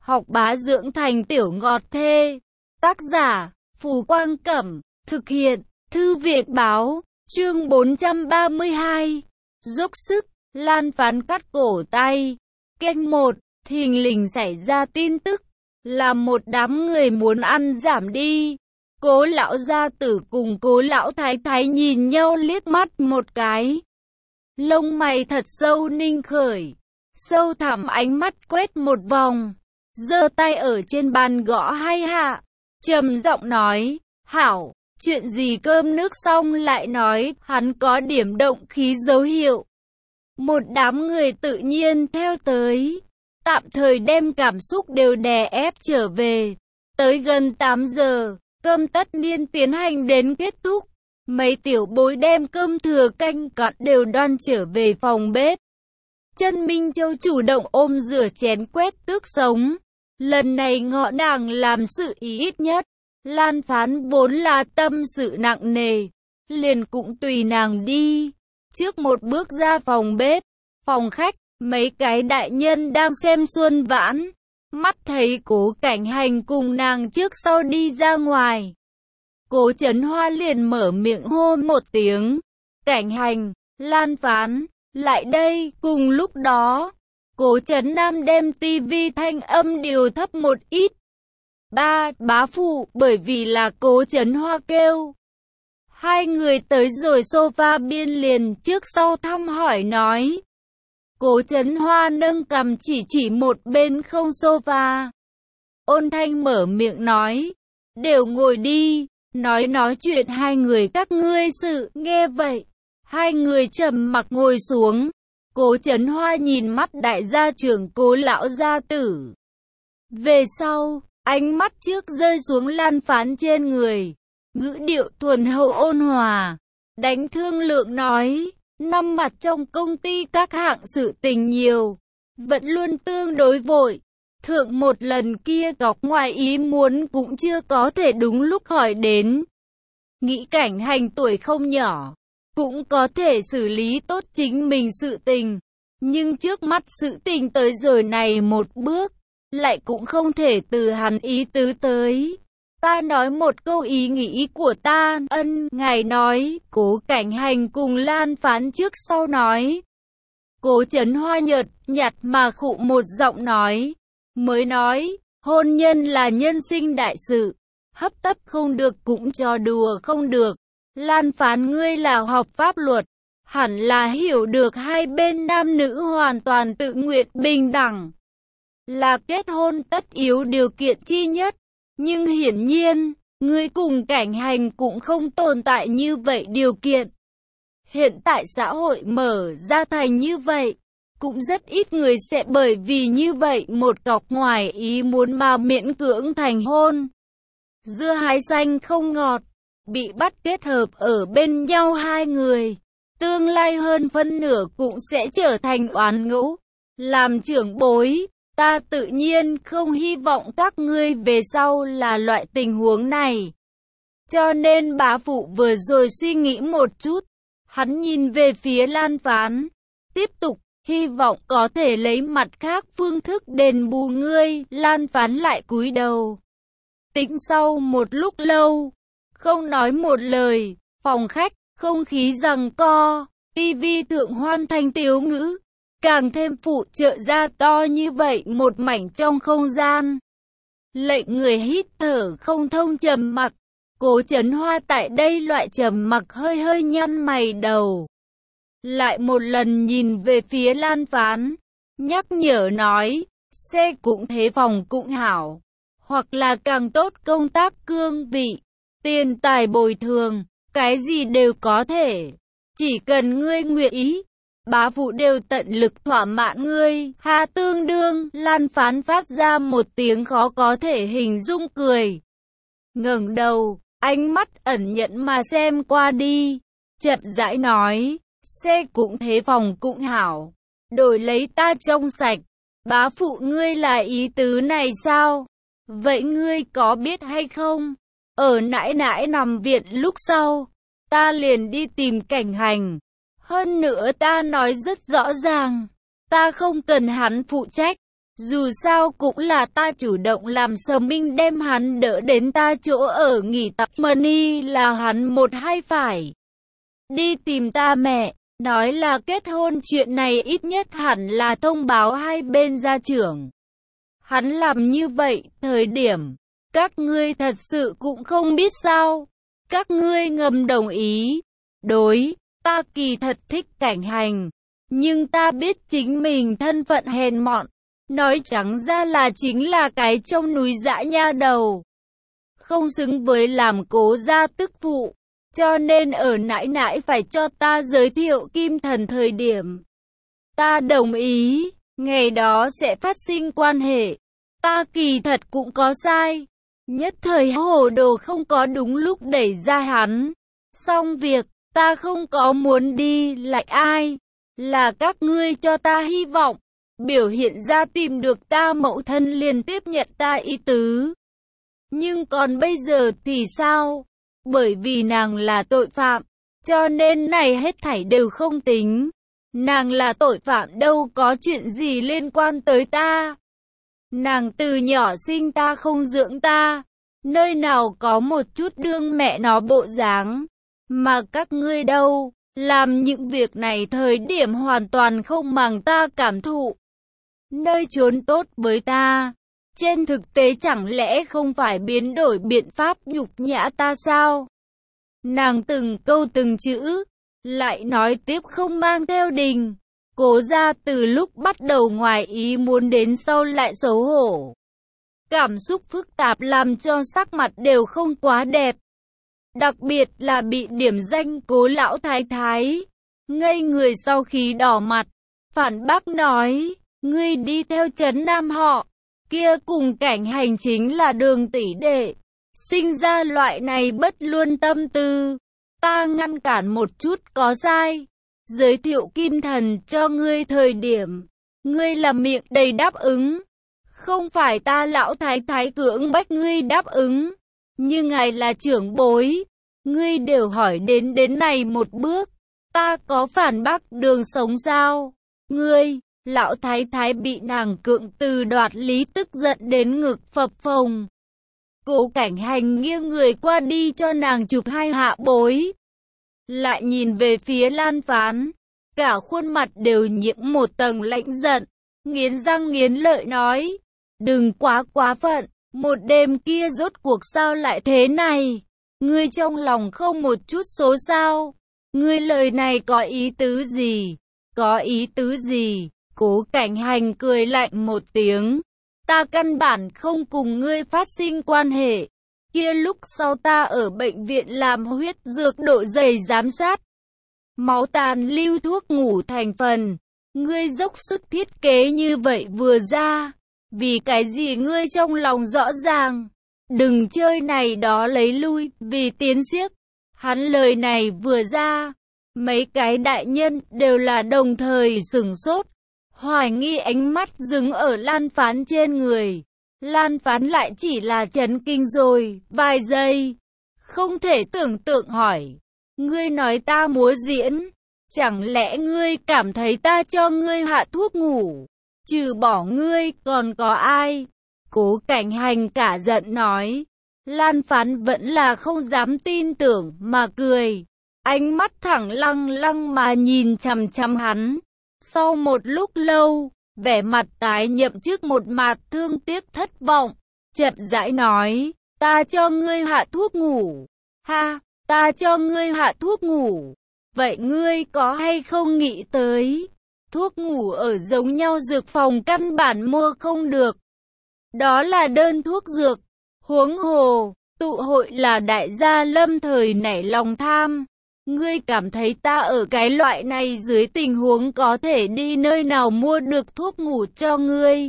học bá dưỡng thành tiểu ngọt thê. Tác giả, Phù Quang Cẩm, thực hiện, Thư viện Báo, chương 432. Dốc sức, Lan Phán cắt cổ tay. Canh 1, thình lình xảy ra tin tức, là một đám người muốn ăn giảm đi. Cố lão gia tử cùng Cố lão thái thái nhìn nhau liếc mắt một cái. Lông mày thật sâu ninh khởi, sâu thẳm ánh mắt quét một vòng, giơ tay ở trên bàn gõ hai hạ, trầm giọng nói, hảo, chuyện gì cơm nước xong lại nói, hắn có điểm động khí dấu hiệu. Một đám người tự nhiên theo tới, tạm thời đem cảm xúc đều đè ép trở về. Tới gần 8 giờ, cơm tất niên tiến hành đến kết thúc. Mấy tiểu bối đem cơm thừa canh cặn đều đoan trở về phòng bếp. Chân Minh Châu chủ động ôm rửa chén quét tước sống. Lần này ngọ nàng làm sự ý ít nhất. Lan Phán vốn là tâm sự nặng nề, liền cũng tùy nàng đi. Trước một bước ra phòng bếp, phòng khách, mấy cái đại nhân đang xem xuân vãn. Mắt thấy Cố Cảnh Hành cùng nàng trước sau đi ra ngoài. Cố Chấn Hoa liền mở miệng hô một tiếng. Cảnh Hành, Lan Phán, lại đây. Cùng lúc đó, Cố Chấn Nam đem tivi thanh âm điều thấp một ít. Bá phụ, bởi vì là Cố Chấn Hoa kêu. Hai người tới rồi sofa biên liền trước sau thăm hỏi nói. Cố Chấn Hoa nâng cằm chỉ một bên không sofa. Ôn Thanh mở miệng nói. Đều ngồi đi, nói chuyện hai người các ngươi sự. Nghe vậy, hai người trầm mặc ngồi xuống. Cố Chấn Hoa nhìn mắt đại gia trưởng Cố lão gia tử. Về sau, ánh mắt trước rơi xuống Lan Phán trên người. Ngữ điệu thuần hậu ôn hòa, đánh thương lượng nói. Năm mặt trong công ty các hạng sự tình nhiều, vẫn luôn tương đối vội. Thượng một lần kia gọc ngoài ý muốn cũng chưa có thể đúng lúc hỏi đến. Nghĩ Cảnh Hành tuổi không nhỏ, cũng có thể xử lý tốt chính mình sự tình. Nhưng trước mắt sự tình tới rồi này một bước, lại cũng không thể từ hắn ý tứ tới. Ta nói một câu ý nghĩ của ta, ngài nói. Cố Cảnh Hành cùng Lan Phán trước sau nói. Cố Chấn Hoa nhợt nhạt mà khụ một giọng nói. Mới nói, hôn nhân là nhân sinh đại sự, hấp tấp không được cũng cho đùa không được. Lan Phán ngươi là học pháp luật, hẳn là hiểu được hai bên nam nữ hoàn toàn tự nguyện bình đẳng, là kết hôn tất yếu điều kiện chi nhất. Nhưng hiển nhiên, ngươi cùng Cảnh Hành cũng không tồn tại như vậy điều kiện. Hiện tại xã hội mở ra thành như vậy, cũng rất ít người sẽ bởi vì như vậy một cọc ngoài ý muốn mà miễn cưỡng thành hôn. Dưa hái xanh không ngọt, bị bắt kết hợp ở bên nhau hai người, tương lai hơn phân nửa cũng sẽ trở thành oán ngẫu. Làm trưởng bối, ta tự nhiên không hy vọng các ngươi về sau là loại tình huống này. Cho nên bá phụ vừa rồi suy nghĩ một chút, hắn nhìn về phía Lan Phán, tiếp tục, hy vọng có thể lấy mặt khác phương thức đền bù ngươi. Lan Phán lại cúi đầu. Tĩnh sau một lúc lâu, không nói một lời, phòng khách, không khí giằng co, tivi thượng hoan thanh tiếu ngữ. Càng thêm phụ trợ ra to như vậy một mảnh trong không gian. Lệnh người hít thở không thông trầm mặc. Cố Chấn Hoa tại đây loại trầm mặc hơi nhăn mày đầu. Lại một lần nhìn về phía Lan Phán, nhắc nhở nói, xe cũng thế phòng cũng hảo. Hoặc là càng tốt công tác cương vị, tiền tài bồi thường, cái gì đều có thể. Chỉ cần ngươi nguyện ý. Bá phụ đều tận lực thỏa mãn ngươi. Ha tương đương. Lan Phán phát ra một tiếng khó có thể hình dung cười. Ngẩng đầu, ánh mắt ẩn nhẫn mà xem qua đi. Chậm rãi nói, xe cũng thế phòng cũng hảo, đổi lấy ta trong sạch. Bá phụ ngươi là ý tứ này sao? Vậy ngươi có biết hay không? Ở nãi nãi nằm viện lúc sau, ta liền đi tìm Cảnh Hành. Hơn nữa ta nói rất rõ ràng, ta không cần hắn phụ trách, Dù sao cũng là ta chủ động làm Sở Minh đem hắn đỡ đến ta chỗ ở nghỉ tập money là hắn một hay phải đi tìm ta mẹ, nói là kết hôn chuyện này ít nhất hẳn là thông báo hai bên gia trưởng. Hắn làm như vậy, thời điểm, các ngươi thật sự cũng không biết sao. Các ngươi ngầm đồng ý. Đối, ta kỳ thật thích Cảnh Hành. Nhưng ta biết chính mình thân phận hèn mọn. Nói trắng ra là chính là cái trong núi dã nha đầu. Không xứng với làm Cố gia tức phụ. Cho nên ở nãi nãi phải cho ta giới thiệu Kim Thần thời điểm. Ta đồng ý, ngày đó sẽ phát sinh quan hệ. Ta kỳ thật cũng có sai. Nhất thời hồ đồ không có đúng lúc đẩy ra hắn. Xong việc, ta không có muốn đi lại ai. Là các ngươi cho ta hy vọng. Biểu hiện ra tìm được ta mẫu thân liền tiếp nhận ta ý tứ. Nhưng còn bây giờ thì sao? Bởi vì nàng là tội phạm, cho nên này hết thảy đều không tính. Nàng là tội phạm đâu có chuyện gì liên quan tới ta. Nàng từ nhỏ sinh ta không dưỡng ta, nơi nào có một chút đương mẹ nó bộ dáng. Mà các ngươi đâu, làm những việc này thời điểm hoàn toàn không màng ta cảm thụ. Nơi trốn tốt với ta, trên thực tế chẳng lẽ không phải biến đổi biện pháp nhục nhã ta sao? Nàng từng câu từng chữ, lại nói tiếp không mang theo đình. Cố gia từ lúc bắt đầu ngoài ý muốn đến sau lại xấu hổ. Cảm xúc phức tạp làm cho sắc mặt đều không quá đẹp. Đặc biệt là bị điểm danh Cố lão thái thái. Ngây người sau khi đỏ mặt, phản bác nói, ngươi đi theo Trấn Nam họ, kia cùng Cảnh Hành chính là đường tỷ đệ. Sinh ra loại này bất luân tâm tư, ta ngăn cản một chút có sai. Giới thiệu Kim Thần cho ngươi thời điểm, ngươi là miệng đầy đáp ứng. Không phải ta lão thái thái cưỡng bách ngươi đáp ứng. Nhưng ngài là trưởng bối, ngươi đều hỏi đến này một bước. Ta có phản bác đường sống sao? Ngươi, lão thái thái bị nàng cưỡng từ đoạt lý tức giận đến ngực phập phồng. Cố Cảnh Hành nghiêng người qua đi cho nàng chụp hai hạ bối. Lại nhìn về phía Lan Phán, cả khuôn mặt đều nhiễm một tầng lạnh giận, nghiến răng nghiến lợi nói, đừng quá phận, một đêm kia rốt cuộc sao lại thế này, ngươi trong lòng không một chút số sao, ngươi lời này có ý tứ gì, có ý tứ gì? Cố Cảnh Hành cười lạnh một tiếng, ta căn bản không cùng ngươi phát sinh quan hệ. Kia lúc sau ta ở bệnh viện làm huyết dược độ dày giám sát. Máu tàn lưu thuốc ngủ thành phần. Ngươi dốc sức thiết kế như vậy vừa ra. Vì cái gì ngươi trong lòng rõ ràng. Đừng chơi này đó lấy lui, vì tiến xiếc. Hắn lời này vừa ra. Mấy cái đại nhân đều là đồng thời sửng sốt. Hoài nghi ánh mắt dừng ở Lan Phán trên người. Lan Phán lại chỉ là chấn kinh rồi, vài giây. Không thể tưởng tượng hỏi. Ngươi nói ta múa diễn. Chẳng lẽ ngươi cảm thấy ta cho ngươi hạ thuốc ngủ? Trừ bỏ ngươi còn có ai? Cố Cảnh Hành cả giận nói. Lan Phán vẫn là không dám tin tưởng mà cười. Ánh mắt thẳng lăng lăng mà nhìn chằm chằm hắn. Sau một lúc lâu, vẻ mặt tái nhợt trước một mặt thương tiếc thất vọng, chậm rãi nói, ta cho ngươi hạ thuốc ngủ. Ha, ta cho ngươi hạ thuốc ngủ. Vậy ngươi có hay không nghĩ tới, thuốc ngủ ở giống nhau dược phòng căn bản mua không được. Đó là đơn thuốc dược, huống hồ, tụ hội là đại gia lâm thời nảy lòng tham. Ngươi cảm thấy ta ở cái loại này dưới tình huống có thể đi nơi nào mua được thuốc ngủ cho ngươi?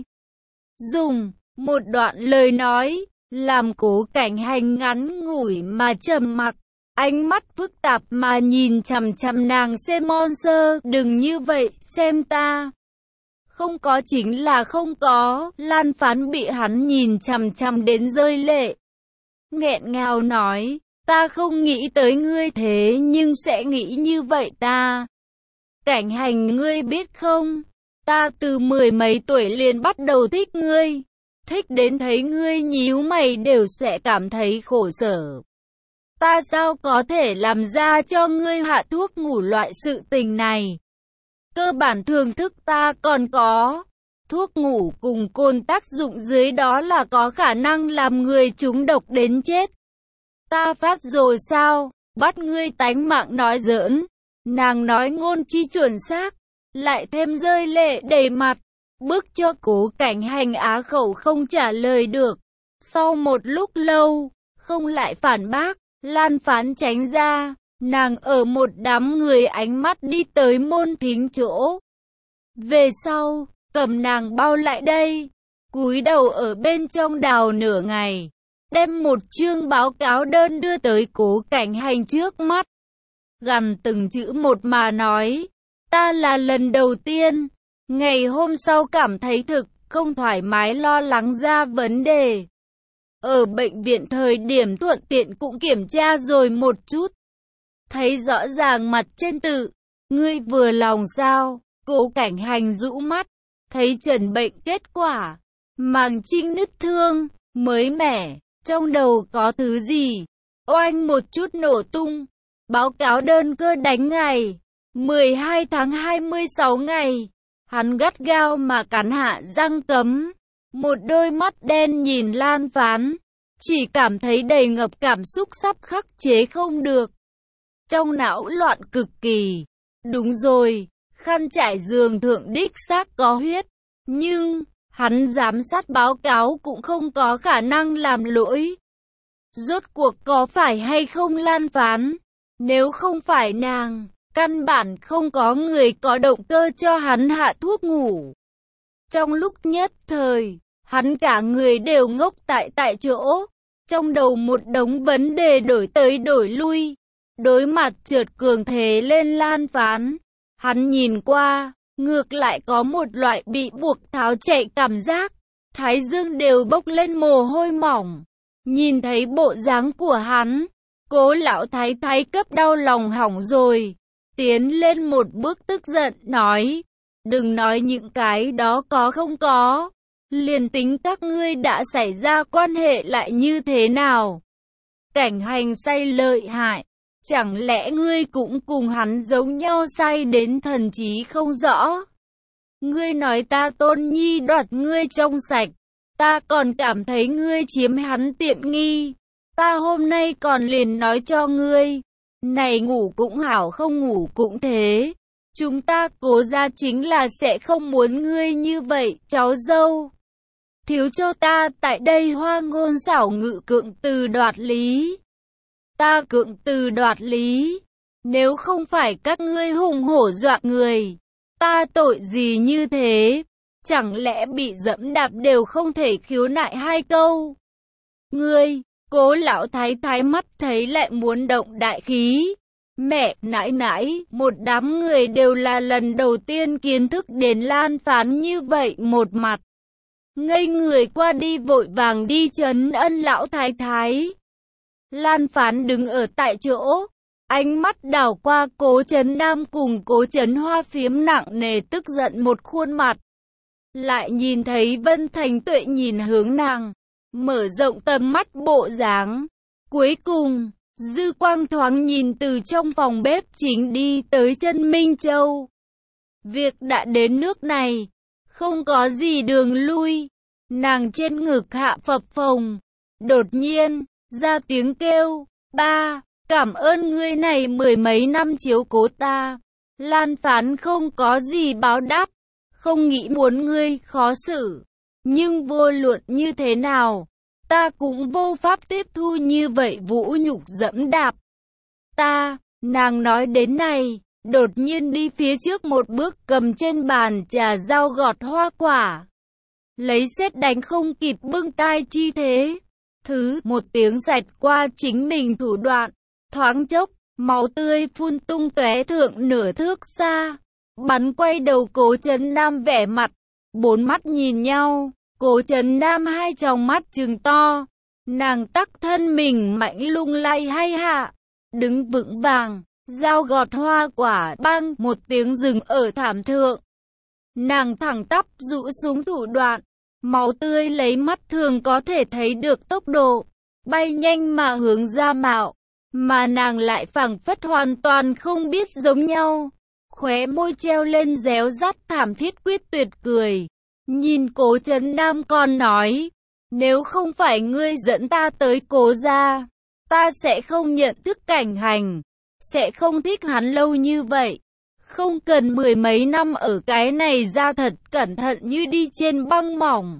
Dùng một đoạn lời nói, làm Cố Cảnh Hành ngắn ngủi mà trầm mặc, ánh mắt phức tạp mà nhìn chằm chằm nàng xem monster, đừng như vậy, xem ta. Không có chính là không có, Lan Phán bị hắn nhìn chằm chằm đến rơi lệ. Nghẹn ngào nói. Ta không nghĩ tới ngươi thế nhưng sẽ nghĩ như vậy ta. Cảnh Hành ngươi biết không? Ta từ mười mấy tuổi liền bắt đầu thích ngươi. Thích đến thấy ngươi nhíu mày đều sẽ cảm thấy khổ sở. Ta sao có thể làm ra cho ngươi hạ thuốc ngủ loại sự tình này? Cơ bản thưởng thức ta còn có. Thuốc ngủ cùng cồn tác dụng dưới đó là có khả năng làm người trúng độc đến chết. Ta phát rồi sao? Bắt ngươi tánh mạng nói giỡn. Nàng nói ngôn chi chuẩn xác, lại thêm rơi lệ đầy mặt, bức cho Cố Cảnh Hành á khẩu không trả lời được. Sau một lúc lâu, không lại phản bác, Lan Phán tránh ra, nàng ở một đám người ánh mắt đi tới môn thính chỗ. Về sau, cầm nàng bao lại đây, cúi đầu ở bên trong đào nửa ngày, đem một chương báo cáo đơn đưa tới Cố Cảnh Hành trước mắt. Gằn từng chữ một mà nói, ta là lần đầu tiên, ngày hôm sau cảm thấy thực không thoải mái lo lắng ra vấn đề. Ở bệnh viện thời điểm thuận tiện cũng kiểm tra rồi một chút. Thấy rõ ràng mặt trên tự, ngươi vừa lòng sao? Cố Cảnh Hành rũ mắt, thấy trần bệnh kết quả, màng trinh nứt thương, mới mẻ, trong đầu có thứ gì, oanh một chút nổ tung. Báo cáo đơn cơ đánh ngày 12 tháng 26 ngày. Hắn gắt gao mà cắn hạ răng cấm, một đôi mắt đen nhìn Lan Phán, chỉ cảm thấy đầy ngập cảm xúc sắp khắc chế không được. Trong não loạn cực kỳ. Đúng rồi, khăn trải giường thượng đích xác có huyết, nhưng hắn giám sát báo cáo cũng không có khả năng làm lỗi. Rốt cuộc có phải hay không Lan Phán? Nếu không phải nàng, căn bản không có người có động cơ cho hắn hạ thuốc ngủ. Trong lúc nhất thời, hắn cả người đều ngốc tại chỗ, trong đầu một đống vấn đề đổi tới đổi lui. Đối mặt trượt cường thế lên Lan Phán, hắn nhìn qua, ngược lại có một loại bị buộc tháo chạy cảm giác, thái dương đều bốc lên mồ hôi mỏng. Nhìn thấy bộ dáng của hắn, Cố lão thái thái cấp đau lòng hỏng rồi, tiến lên một bước tức giận nói, đừng nói những cái đó có không có, liền tính các ngươi đã xảy ra quan hệ lại như thế nào. Cảnh Hành say lợi hại, chẳng lẽ ngươi cũng cùng hắn giống nhau say đến thần trí không rõ? Ngươi nói ta Tôn Nhi đoạt ngươi trong sạch, ta còn cảm thấy ngươi chiếm hắn tiện nghi. Ta hôm nay còn liền nói cho ngươi, này ngủ cũng hảo không ngủ cũng thế. Chúng ta Cố gia chính là sẽ không muốn ngươi như vậy, cháu dâu. Thiếu cho ta tại đây hoa ngôn xảo ngự cưỡng từ đoạt lý. Ta cưỡng từ đoạt lý. Nếu không phải các ngươi hùng hổ dọa người, ta tội gì như thế? Chẳng lẽ bị dẫm đạp đều không thể khiếu nại hai câu? Ngươi, Cố lão thái thái mắt thấy lại muốn động đại khí. Mẹ, nãi nãi, một đám người đều là lần đầu tiên kiến thức đến Lan Phán như vậy một mặt. Ngây người qua đi vội vàng đi trấn ân lão thái thái. Lan Phán đứng ở tại chỗ, ánh mắt đảo qua Cố Trấn Nam cùng Cố Trấn Hoa phiếm nặng nề tức giận một khuôn mặt. Lại nhìn thấy Vân Thành Tuệ nhìn hướng nàng, mở rộng tầm mắt bộ dáng. Cuối cùng, dư quang thoáng nhìn từ trong phòng bếp chính đi tới chân Minh Châu. Việc đã đến nước này, không có gì đường lui. Nàng trên ngực hạ phập phồng, đột nhiên, ra tiếng kêu, ba, cảm ơn ngươi này mười mấy năm chiếu cố ta. Lan Phán không có gì báo đáp, không nghĩ muốn ngươi khó xử. Nhưng vô luận như thế nào, ta cũng vô pháp tiếp thu như vậy vũ nhục dẫm đạp. Nàng nói đến này, đột nhiên đi phía trước một bước cầm trên bàn trà dao gọt hoa quả. Lấy sét đánh không kịp bưng tai chi thế. Một tiếng rạch qua chính mình thủ đoạn, thoáng chốc, máu tươi phun tung tóe thượng nửa thước xa. Bắn quay đầu Cố Trấn Nam vẻ mặt, bốn mắt nhìn nhau, Cố Trấn Nam hai tròng mắt trừng to, nàng tắc thân mình mạnh lung lay hay hạ, đứng vững vàng, dao gọt hoa quả bang một tiếng dừng ở thảm thượng. Nàng thẳng tắp rũ xuống thủ đoạn, máu tươi lấy mắt thường có thể thấy được tốc độ, bay nhanh mà hướng ra mạo, mà nàng lại phảng phất hoàn toàn không biết giống nhau. Khóe môi treo lên réo rắt thảm thiết quyết tuyệt cười. Nhìn Cố Trấn Nam còn nói, nếu không phải ngươi dẫn ta tới Cố gia, ta sẽ không nhận thức Cảnh Hành, sẽ không thích hắn lâu như vậy. Không cần mười mấy năm ở cái này ra thật cẩn thận như đi trên băng mỏng.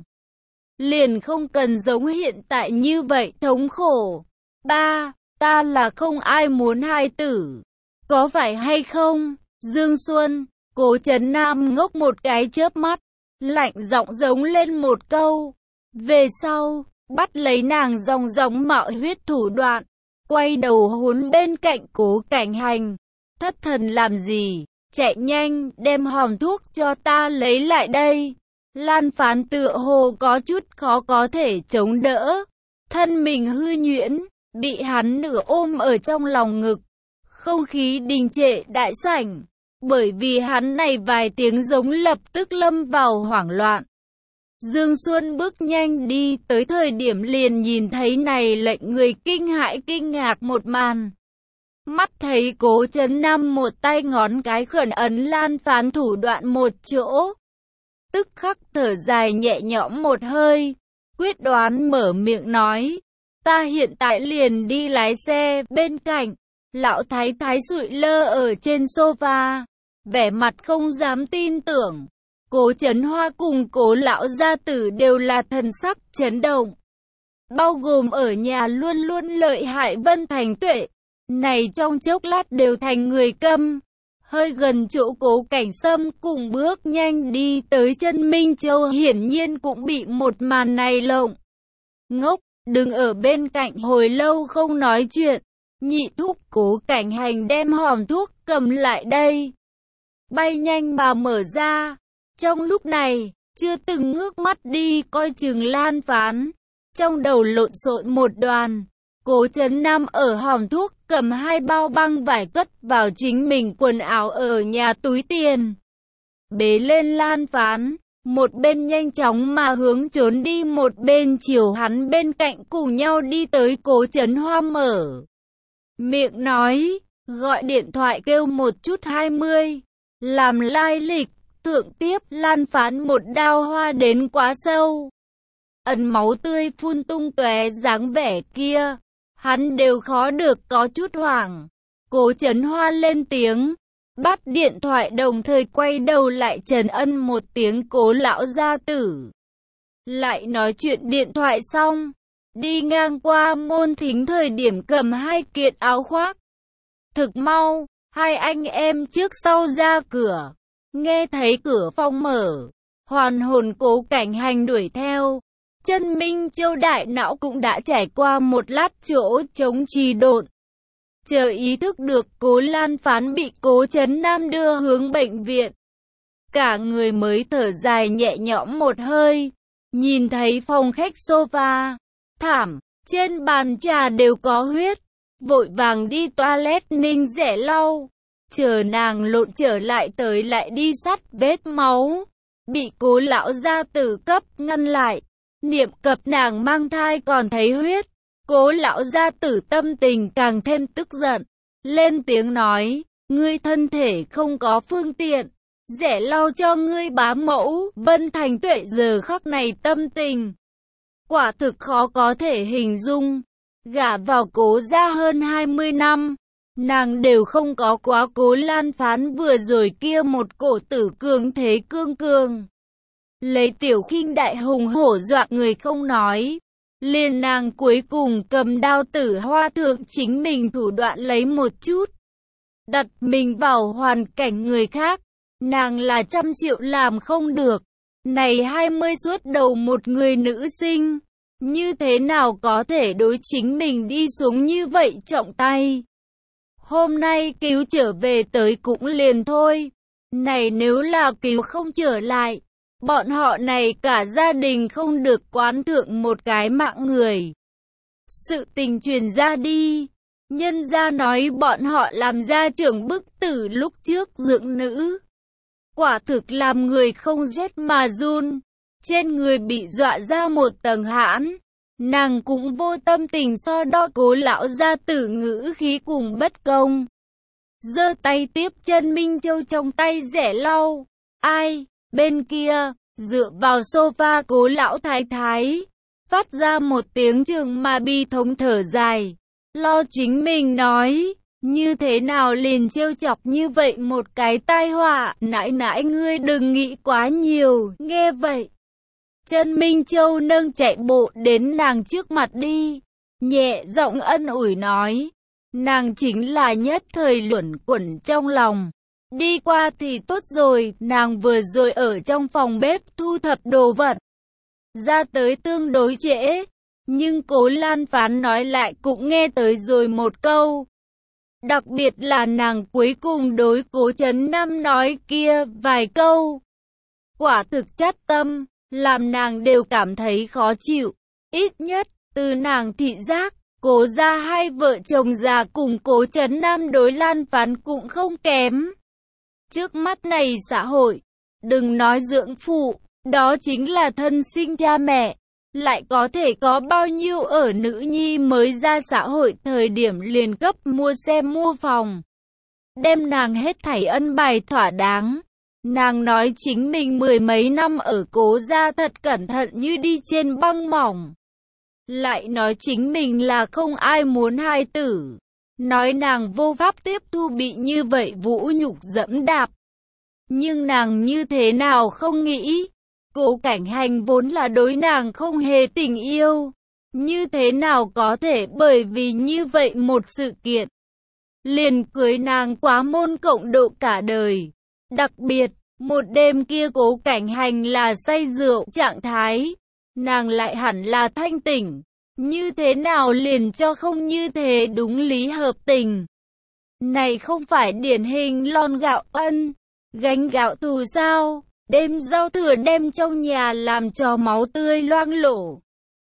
Liền không cần giống hiện tại như vậy thống khổ. Ba, ta là không ai muốn hai tử. Có phải hay không? Dương Xuân, Cố Trấn Nam ngốc một cái chớp mắt, lạnh giọng giống lên một câu. Về sau, bắt lấy nàng dòng dòng mạo huyết thủ đoạn, quay đầu hốn bên cạnh Cố Cảnh Hành. Thất thần làm gì? Chạy nhanh, đem hòm thuốc cho ta lấy lại đây. Lan Phán tựa hồ có chút khó có thể chống đỡ. Thân mình hư nhuyễn, bị hắn nửa ôm ở trong lòng ngực. Không khí đình trệ đại sảnh. Bởi vì hắn này vài tiếng giống lập tức lâm vào hoảng loạn. Dương Xuân bước nhanh đi tới thời điểm liền nhìn thấy này lệnh người kinh hãi kinh ngạc một màn. Mắt thấy Cố Trấn Nam một tay ngón cái khẩn ấn Lan Phán thủ đoạn một chỗ. Tức khắc thở dài nhẹ nhõm một hơi, quyết đoán mở miệng nói, ta hiện tại liền đi lái xe. Bên cạnh, lão thái thái sụi lơ ở trên sofa, vẻ mặt không dám tin tưởng. Cố Trấn Hoa cùng Cố lão gia tử đều là thần sắc chấn động, bao gồm ở nhà luôn luôn lợi hại Vân Thành Tuệ, này trong chốc lát đều thành người câm. Hơi gần chỗ Cố Cảnh Sâm cùng bước nhanh đi tới chân Minh Châu hiển nhiên cũng bị một màn này lộng ngốc, đứng ở bên cạnh hồi lâu không nói chuyện. Nhị thúc Cố Cảnh Hành đem hòm thuốc cầm lại đây, bay nhanh mà mở ra. Trong lúc này, chưa từng ngước mắt đi coi chừng Lan Phán, trong đầu lộn xộn một đoàn. Cố Trấn Nam ở hòm thuốc cầm hai bao băng vải cất vào chính mình quần áo ở nhà túi tiền. Bế lên Lan Phán, một bên nhanh chóng mà hướng trốn đi, một bên chiều hắn bên cạnh cùng nhau đi tới. Cố Trấn Hoa mở miệng nói, gọi điện thoại kêu 1+20, làm lai lịch, thượng tiếp. Lan Phán một đao hoa đến quá sâu, ẩn máu tươi phun tung tóe, dáng vẻ kia hắn đều khó được có chút hoảng. Cố Trấn Hoa lên tiếng, bắt điện thoại đồng thời quay đầu lại trấn ân một tiếng Cố lão gia tử. Lại nói chuyện điện thoại xong, đi ngang qua môn thính thời điểm cầm hai kiện áo khoác. Thực mau, hai anh em trước sau ra cửa, nghe thấy cửa phòng mở, hoàn hồn Cố Cảnh Hành đuổi theo. Chân Minh Châu đại não cũng đã trải qua một lát chỗ trống trì độn. Chờ ý thức được Cố Lan Phán bị Cố Trấn Nam đưa hướng bệnh viện, cả người mới thở dài nhẹ nhõm một hơi. Nhìn thấy phòng khách sofa, thảm, trên bàn trà đều có huyết, vội vàng đi toilet ninh rẻ lau. Chờ nàng lộn trở lại tới lại đi sắt vết máu, bị Cố lão gia tử cấp ngăn lại. Niệm cập nàng mang thai còn thấy huyết, Cố lão gia tử tâm tình càng thêm tức giận, lên tiếng nói, ngươi thân thể không có phương tiện, rẻ lau cho ngươi bá mẫu. Vân Thành Tuệ giờ khắc này tâm tình quả thực khó có thể hình dung. Gả vào Cố gia hơn 20 năm, nàng đều không có quá Cố Lan Phán vừa rồi kia một cổ tử cường thế cương cường, lấy tiểu khinh đại hùng hổ dọa người không nói, liền nàng cuối cùng cầm đao tử hoa thượng chính mình thủ đoạn lấy một chút, đặt mình vào hoàn cảnh người khác, nàng là 100 triệu làm không được. Này 20 suốt đầu một người nữ sinh, như thế nào có thể đối chính mình đi xuống như vậy trọng tay. Hôm nay cứu trở về tới cũng liền thôi, này nếu là cứu không trở lại, bọn họ này cả gia đình không được quán thượng một cái mạng người. Sự tình truyền ra đi, nhân gia nói bọn họ làm gia trưởng bức tử lúc trước dưỡng nữ. quả thực làm người không rét mà run. Trên người bị dọa ra một tầng hãn. Nàng cũng vô tâm tình so đo Cố lão gia tử ngữ khí cùng bất công. Giơ tay tiếp chân Minh Châu trong tay rẻ lau. Ai, bên kia, dựa vào sofa Cố lão thái thái, phát ra một tiếng trường mà bi thống thở dài. Lo chính mình nói, như thế nào liền trêu chọc như vậy một cái tai họa, nãi nãi ngươi đừng nghĩ quá nhiều, nghe vậy. Chân Minh Châu nâng chạy bộ đến nàng trước mặt đi, nhẹ giọng ân ủi nói. Nàng chính là nhất thời luẩn quẩn trong lòng. Đi qua thì tốt rồi, nàng vừa rồi ở trong phòng bếp thu thập đồ vật. Ra tới tương đối trễ, nhưng Cố Lan Phán nói lại cũng nghe tới rồi một câu. Đặc biệt là nàng cuối cùng đối Cố Trấn Nam nói kia vài câu. Quả thực chát tâm, làm nàng đều cảm thấy khó chịu. Ít nhất, từ nàng thị giác, Cố gia hai vợ chồng già cùng Cố Trấn Nam đối Lan Phán cũng không kém. Trước mắt này xã hội, đừng nói dưỡng phụ, đó chính là thân sinh cha mẹ. Lại có thể có bao nhiêu ở nữ nhi mới ra xã hội thời điểm liền cấp mua xe mua phòng. Đem nàng hết thảy ân bài thỏa đáng. Nàng nói chính mình mười mấy năm ở Cố gia thật cẩn thận như đi trên băng mỏng. Lại nói chính mình là không ai muốn hài tử. Nói nàng vô pháp tiếp thu bị như vậy vũ nhục dẫm đạp. Nhưng nàng như thế nào không nghĩ. Cố Cảnh Hành vốn là đối nàng không hề tình yêu. Như thế nào có thể bởi vì như vậy một sự kiện. Liền cưới nàng quá môn cộng độ cả đời. Đặc biệt, một đêm kia Cố Cảnh Hành là say rượu trạng thái. Nàng lại hẳn là thanh tỉnh. Như thế nào liền cho không như thế đúng lý hợp tình. Này không phải điển hình lon gạo ân, gánh gạo thù sao, đêm giao thừa đem trong nhà làm cho máu tươi loang lổ.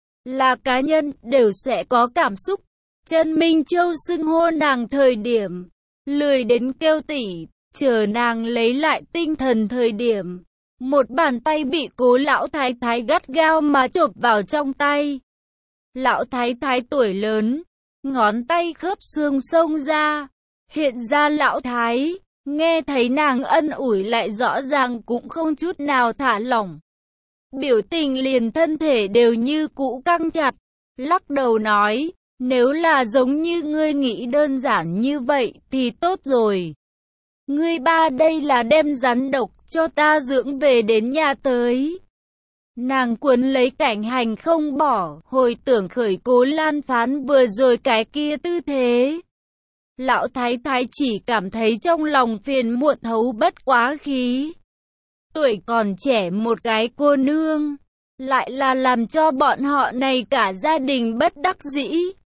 Là cá nhân đều sẽ có cảm xúc. Chân Minh Châu xưng hô nàng thời điểm, lười đến kêu tỉ, chờ nàng lấy lại tinh thần thời điểm. Một bàn tay bị Cố lão thái thái gắt gao mà chộp vào trong tay. Lão thái thái tuổi lớn, ngón tay khớp xương xông ra, hiện ra lão thái, nghe thấy nàng ân ủi lại rõ ràng cũng không chút nào thả lỏng. Biểu tình liền thân thể đều như cũ căng chặt, lắc đầu nói, nếu là giống như ngươi nghĩ đơn giản như vậy thì tốt rồi. Ngươi ba đây là đem rắn độc cho ta dưỡng về đến nhà tới. Nàng cuốn lấy Cảnh Hành không bỏ, hồi tưởng khởi Cố Lan Phán vừa rồi cái kia tư thế. Lão thái thái chỉ cảm thấy trong lòng phiền muộn thấu bất quá khí. Tuổi còn trẻ một cái cô nương, lại là làm cho bọn họ này cả gia đình bất đắc dĩ.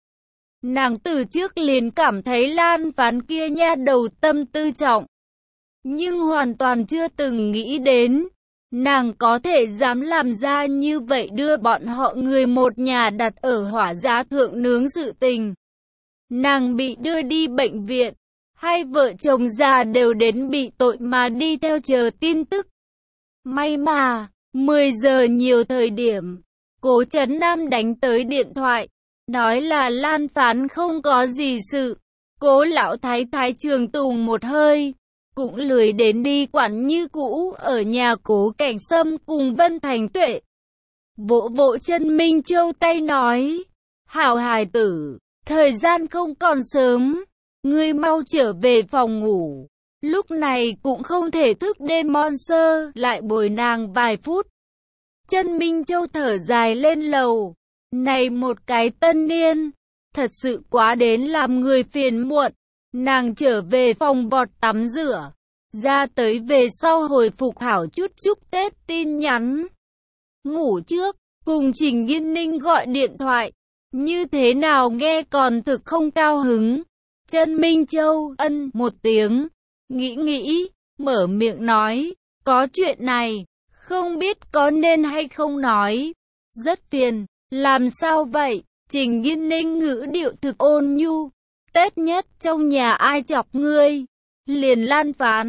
Nàng từ trước liền cảm thấy Lan Phán kia nha đầu tâm tư trọng, nhưng hoàn toàn chưa từng nghĩ đến nàng có thể dám làm ra như vậy, đưa bọn họ người một nhà đặt ở hỏa giá thượng nướng sự tình. Nàng bị đưa đi bệnh viện, hai vợ chồng già đều đến bị tội mà đi theo chờ tin tức. May mà, 10 giờ nhiều thời điểm, Cố Trấn Nam đánh tới điện thoại, nói là Lan Phán không có gì sự. Cố lão thái thái trường tùng một hơi, cũng lười đến đi quản như cũ, ở nhà Cố Cảnh Sâm cùng Vân Thành Tuệ. Vỗ vỗ chân Minh Châu tay nói, hảo hài tử, thời gian không còn sớm, ngươi mau trở về phòng ngủ. Lúc này cũng không thể thức đêm monster, lại bồi nàng vài phút. Chân Minh Châu thở dài lên lầu, này một cái tân niên, thật sự quá đến làm người phiền muộn. Nàng trở về phòng vọt tắm rửa, ra tới về sau hồi phục hảo chút chúc Tết tin nhắn. Ngủ trước, cùng Trình Nghiên Ninh gọi điện thoại, như thế nào nghe còn thực không cao hứng. Chân Minh Châu ân một tiếng, nghĩ, mở miệng nói, có chuyện này, không biết có nên hay không nói. Rất phiền, làm sao vậy? Trình Nghiên Ninh ngữ điệu thực ôn nhu. Tết nhất trong nhà ai chọc ngươi? Liền Lan Phán.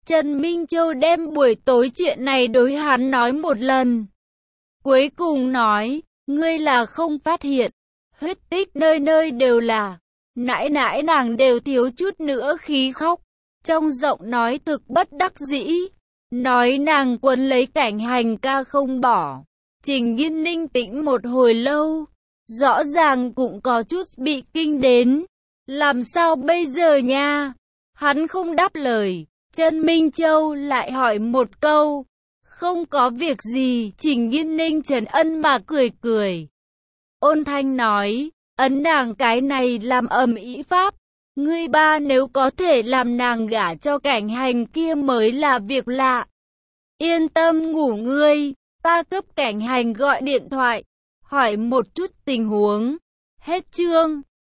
Trần Minh Châu đem buổi tối chuyện này đối hắn nói một lần. Cuối cùng nói, ngươi là không phát hiện, huyết tích nơi nơi đều là. Nãi nãi nàng đều thiếu chút nữa khí khóc, trong giọng nói thực bất đắc dĩ. Nói nàng quấn lấy Cảnh Hành ca không bỏ. Trình Nghiên ninh tĩnh một hồi lâu, rõ ràng cũng có chút bị kinh đến. Làm sao bây giờ nha? Hắn không đáp lời. Trần Minh Châu lại hỏi một câu. Không có việc gì. Trình Nghiên ninh trấn ân mà cười cười. Ôn thanh nói, ấn nàng cái này làm ầm ĩ pháp. Ngươi ba nếu có thể làm nàng gả cho Cảnh Hành kia mới là việc lạ. Yên tâm ngủ ngươi, ta cấp Cảnh Hành gọi điện thoại, hỏi một chút tình huống. Hết chương.